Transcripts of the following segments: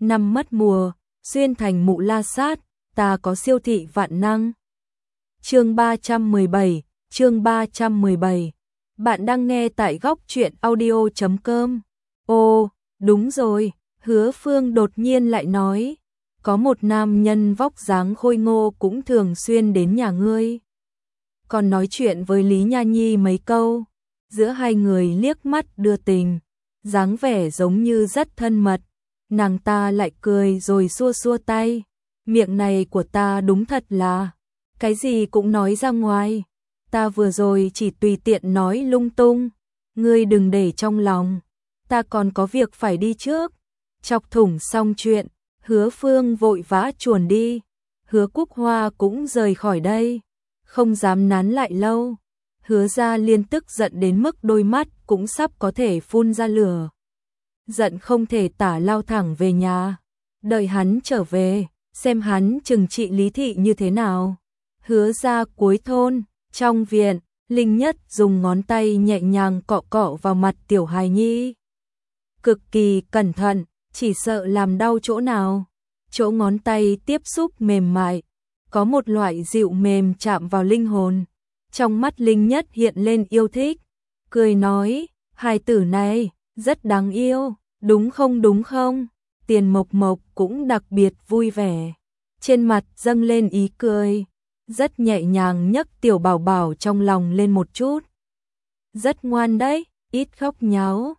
năm mất mùa, xuyên thành mụ la sát, ta có siêu thị vạn năng. Chương 317. Bạn đang nghe tại góc truyện audio.com. Ô, đúng rồi, Hứa Phương đột nhiên lại nói, có một nam nhân vóc dáng khôi ngô cũng thường xuyên đến nhà ngươi. Còn nói chuyện với Lý Nha Nhi mấy câu, giữa hai người liếc mắt đưa tình, dáng vẻ giống như rất thân mật. Nàng ta lại cười rồi xua xua tay, miệng này của ta đúng thật là cái gì cũng nói ra ngoài, ta vừa rồi chỉ tùy tiện nói lung tung, ngươi đừng để trong lòng, ta còn có việc phải đi trước. Chọc thủng xong chuyện, Hứa Phương vội vã chuồn đi, Hứa Cúc Hoa cũng rời khỏi đây, không dám nán lại lâu. Hứa Gia Liên tức giận đến mức đôi mắt cũng sắp có thể phun ra lửa. Giận không thể tả lao thẳng về nhà, đợi hắn trở về, xem hắn trừng trị Lý Thị như thế nào. Hứa Gia cuối thôn, trong viện, Linh Nhất dùng ngón tay nhẹ nhàng cọ cọ vào mặt Tiểu Hài Nhi. Cực kỳ cẩn thận, chỉ sợ làm đau chỗ nào. Chỗ ngón tay tiếp xúc mềm mại, có một loại dịu mềm chạm vào linh hồn. Trong mắt Linh Nhất hiện lên yêu thích, cười nói, hài tử này, rất đáng yêu, đúng không? Tiền Mộc Mộc cũng đặc biệt vui vẻ, trên mặt dâng lên ý cười, rất nhẹ nhàng nhấc Tiểu Bảo Bảo trong lòng lên một chút. Rất ngoan đấy, ít khóc nháo,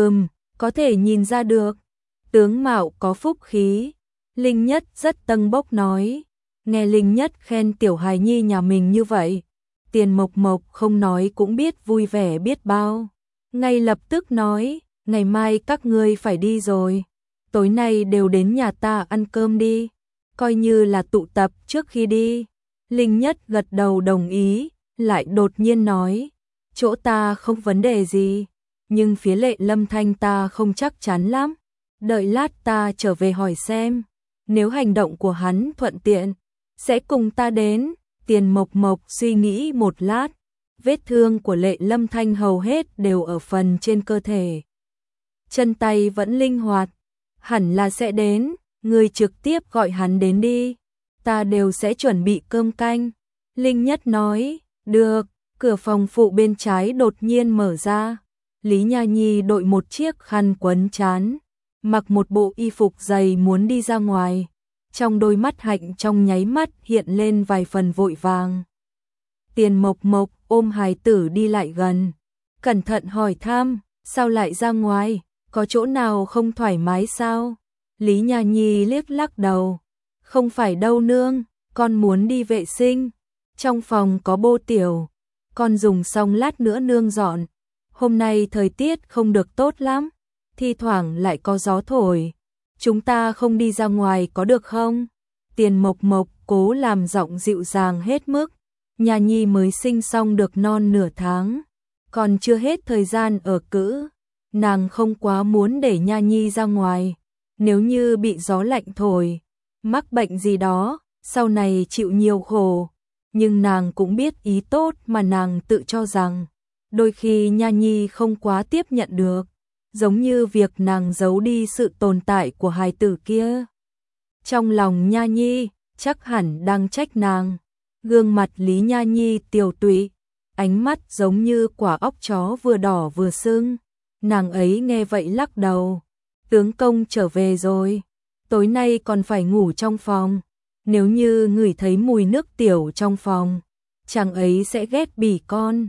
có thể nhìn ra được, tướng mạo có phúc khí. Linh Nhất rất tâng bốc nói, nghe Linh Nhất khen Tiểu Hài Nhi nhà mình như vậy, Tiền Mộc Mộc không nói cũng biết vui vẻ biết bao, ngay lập tức nói, ngày mai các ngươi phải đi rồi, tối nay đều đến nhà ta ăn cơm đi, coi như là tụ tập trước khi đi. Linh Nhất gật đầu đồng ý, lại đột nhiên nói, chỗ ta không vấn đề gì, nhưng phía Lệ Lâm Thanh ta không chắc chắn lắm, đợi lát ta trở về hỏi xem, nếu hành động của hắn thuận tiện, sẽ cùng ta đến. Tiền Mộc Mộc suy nghĩ một lát, vết thương của Lệ Lâm Thanh hầu hết đều ở phần trên cơ thể, chân tay vẫn linh hoạt, hẳn là sẽ đến, người trực tiếp gọi hắn đến đi, ta đều sẽ chuẩn bị cơm canh. Linh Nhất nói, được. Cửa phòng phụ bên trái đột nhiên mở ra, Lý Nha Nhi đội một chiếc khăn quấn trán, mặc một bộ y phục dày muốn đi ra ngoài, trong đôi mắt hạnh trong nháy mắt hiện lên vài phần vội vàng. Tiền Mộc Mộc ôm hài tử đi lại gần, cẩn thận hỏi thăm, sao lại ra ngoài, có chỗ nào không thoải mái sao? Lý Nha Nhi liếc lắc đầu, không phải đâu nương, con muốn đi vệ sinh, trong phòng có bô tiểu, con dùng xong lát nữa nương dọn, hôm nay thời tiết không được tốt lắm, thi thoảng lại có gió thổi, chúng ta không đi ra ngoài có được không? Tiền Mộc Mộc cố làm giọng dịu dàng hết mức, Nha Nhi mới sinh xong được non nửa tháng, còn chưa hết thời gian ở cữ, nàng không quá muốn để Nha Nhi ra ngoài, nếu như bị gió lạnh thổi, mắc bệnh gì đó, sau này chịu nhiều khổ. Nhưng nàng cũng biết ý tốt mà nàng tự cho rằng, đôi khi Nha Nhi không quá tiếp nhận được, giống như việc nàng giấu đi sự tồn tại của hài tử kia. Trong lòng Nha Nhi, chắc hẳn đang trách nàng. Gương mặt Lý Nha Nhi tiều tụy, ánh mắt giống như quả óc chó vừa đỏ vừa sưng. Nàng ấy nghe vậy lắc đầu, tướng công trở về rồi, tối nay còn phải ngủ trong phòng. Nếu như ngửi thấy mùi nước tiểu trong phòng, chàng ấy sẽ ghét bỉ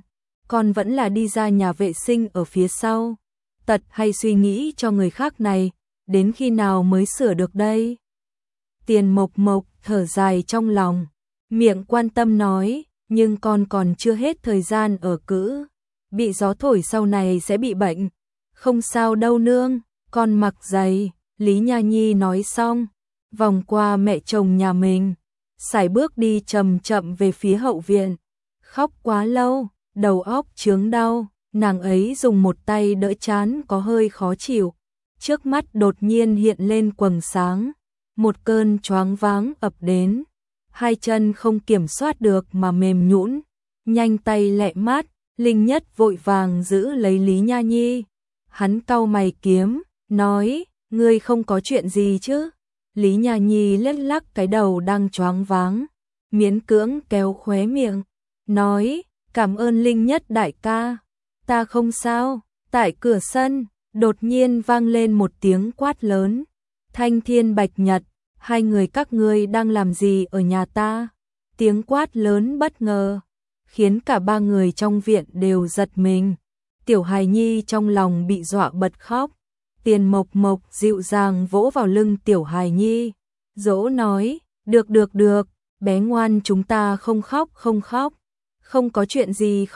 con vẫn là đi ra nhà vệ sinh ở phía sau. Tật hay suy nghĩ cho người khác này, đến khi nào mới sửa được đây? Tiền Mộc Mộc thở dài trong lòng, miệng quan tâm nói, nhưng con còn chưa hết thời gian ở cữ, bị gió thổi sau này sẽ bị bệnh. Không sao đâu nương, con mặc giày. Lý Nha Nhi nói xong, vòng qua mẹ chồng nhà mình, sải bước đi chậm chậm về phía hậu viện. Khóc quá lâu, đầu óc chướng đau, nàng ấy dùng một tay đỡ trán có hơi khó chịu. Trước mắt đột nhiên hiện lên quầng sáng, một cơn choáng váng ập đến, hai chân không kiểm soát được mà mềm nhũn, nhanh tay lẹ mát. Linh Nhất vội vàng giữ lấy Lý Nha Nhi, hắn cau mày kiếm, nói, Ngươi không có chuyện gì chứ? Lý Nha Nhi lắc lắc cái đầu đang choáng váng, miễn cưỡng kéo khóe miệng, nói, cảm ơn Linh Nhất đại ca, ta không sao. Tại cửa sân, đột nhiên vang lên một tiếng quát lớn, Thanh Thiên Bạch Nhật, hai người các ngươi đang làm gì ở nhà ta? Tiếng quát lớn bất ngờ, khiến cả ba người trong viện đều giật mình. Tiểu hài nhi trong lòng bị dọa bật khóc. Tiền Mộc Mộc dịu dàng vỗ vào lưng tiểu hài nhi, dỗ nói, được, bé ngoan, chúng ta không khóc, không có chuyện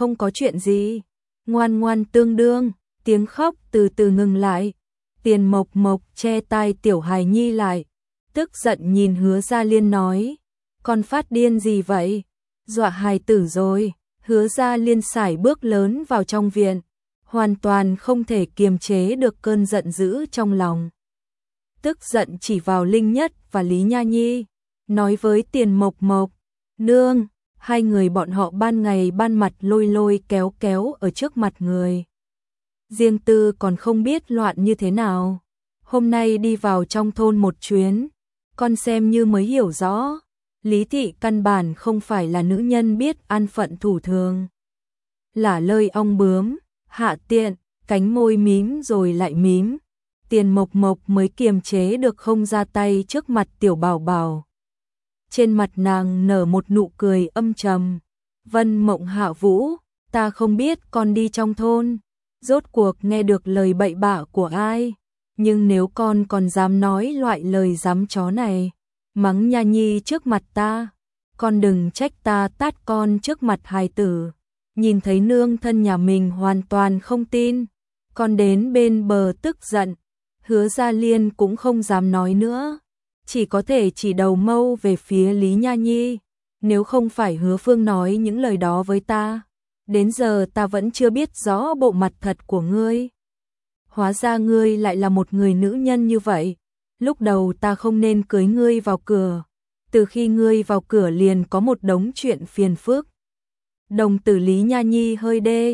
gì, ngoan ngoan tương đương. Tiếng khóc từ từ ngừng lại. Tiền Mộc Mộc che tai tiểu hài nhi lại, tức giận nhìn Hứa Gia Liên nói, con phát điên gì vậy? Dọa hài tử rồi. Hứa Gia Liên sải bước lớn vào trong viện, hoàn toàn không thể kiềm chế được cơn giận dữ trong lòng. Tức giận chỉ vào Linh Nhất và Lý Nha Nhi, nói với Tiền Mộc Mộc, nương, hai người bọn họ ban ngày ban mặt lôi kéo ở trước mặt người. Riêng tư còn không biết loạn như thế nào. Hôm nay đi vào trong thôn một chuyến, con xem như mới hiểu rõ. Lý thị căn bản không phải là nữ nhân biết an phận thủ thường. Lả lơi ong bướm, hạ tiện, cánh môi mím rồi lại mím. Tiền Mộc Mộc mới kiềm chế được không ra tay trước mặt tiểu bảo bảo. Trên mặt nàng nở một nụ cười âm trầm. Vân Mộng Hạ Vũ, ta không biết con đi trong thôn, rốt cuộc nghe được lời bậy bạ của ai. Nhưng nếu con còn dám nói loại lời dám chó này, mắng Nha Nhi trước mặt ta, con đừng trách ta tát con trước mặt hài tử. Nhìn thấy nương thân nhà mình hoàn toàn không tin, con đến bên bờ tức giận. Hứa Gia Liên cũng không dám nói nữa, chỉ có thể chỉ đầu mâu về phía Lý Nha Nhi. Nếu không phải Hứa Phương nói những lời đó với ta, đến giờ ta vẫn chưa biết rõ bộ mặt thật của ngươi. Hóa ra ngươi lại là một người nữ nhân như vậy. Lúc đầu ta không nên cưới ngươi vào cửa. Từ khi ngươi vào cửa liền có một đống chuyện phiền phức. Đồng tử Lý Nha Nhi hơi đê,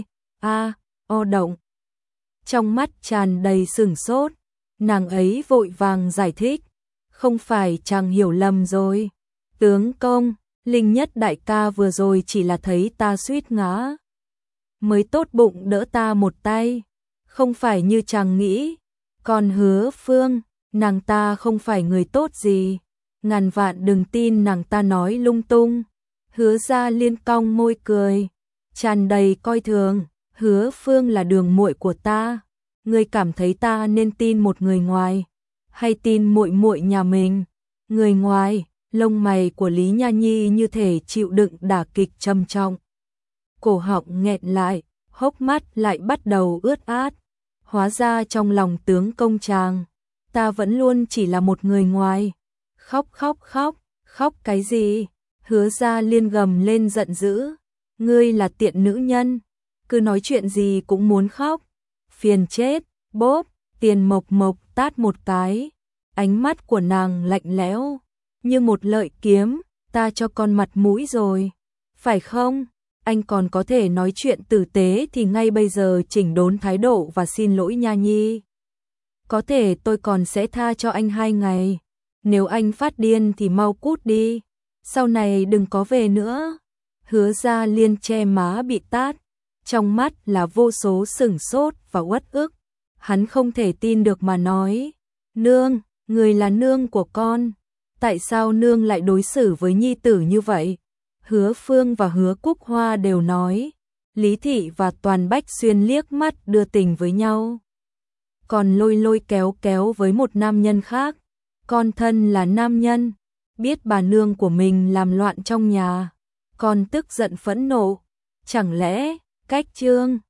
động. Trong mắt tràn đầy sửng sốt, nàng ấy vội vàng giải thích. Không phải chàng hiểu lầm rồi. Tướng công, Linh Nhất đại ca vừa rồi chỉ là thấy ta suýt ngã, mới tốt bụng đỡ ta một tay. Không phải như chàng nghĩ. Còn Hứa Phương, nàng ta không phải người tốt gì. Ngàn vạn đừng tin nàng ta nói lung tung. Hứa Gia Liên cong môi cười, tràn đầy coi thường. Hứa Phương là đường muội của ta. Ngươi cảm thấy ta nên tin một người ngoài, hay tin muội muội nhà mình? Người ngoài? Lông mày của Lý Nha Nhi như thể chịu đựng đả kích trầm trọng. Cổ họng nghẹn lại, hốc mắt lại bắt đầu ướt át. Hóa ra trong lòng tướng công chàng, ta vẫn luôn chỉ là một người ngoài. Khóc cái gì? Hứa Gia Liên gầm lên giận dữ. Ngươi là tiện nữ nhân, cứ nói chuyện gì cũng muốn khóc. Phiền chết, bốp. Tiền Mộc Mộc tát một cái. Ánh mắt của nàng lạnh lẽo, như một lợi kiếm. Ta cho con mặt mũi rồi, phải không? Anh còn có thể nói chuyện tử tế thì ngay bây giờ chỉnh đốn thái độ và xin lỗi Nha Nhi. Có thể tôi còn sẽ tha cho anh 2 ngày. Nếu anh phát điên thì mau cút đi, sau này đừng có về nữa. Hứa Gia Liên che má bị tát, trong mắt là vô số sửng sốt và uất ức. Hắn không thể tin được mà nói, nương, người là nương của con, tại sao nương lại đối xử với nhi tử như vậy? Hứa Phương và Hứa Cúc Hoa đều nói. Lý Thị và Toàn Bách Xuyên liếc mắt đưa tình với nhau, còn lôi kéo với một nam nhân khác. Con thân là nam nhân, biết bà nương của mình làm loạn trong nhà, con tức giận phẫn nộ. Chẳng lẽ cách Trương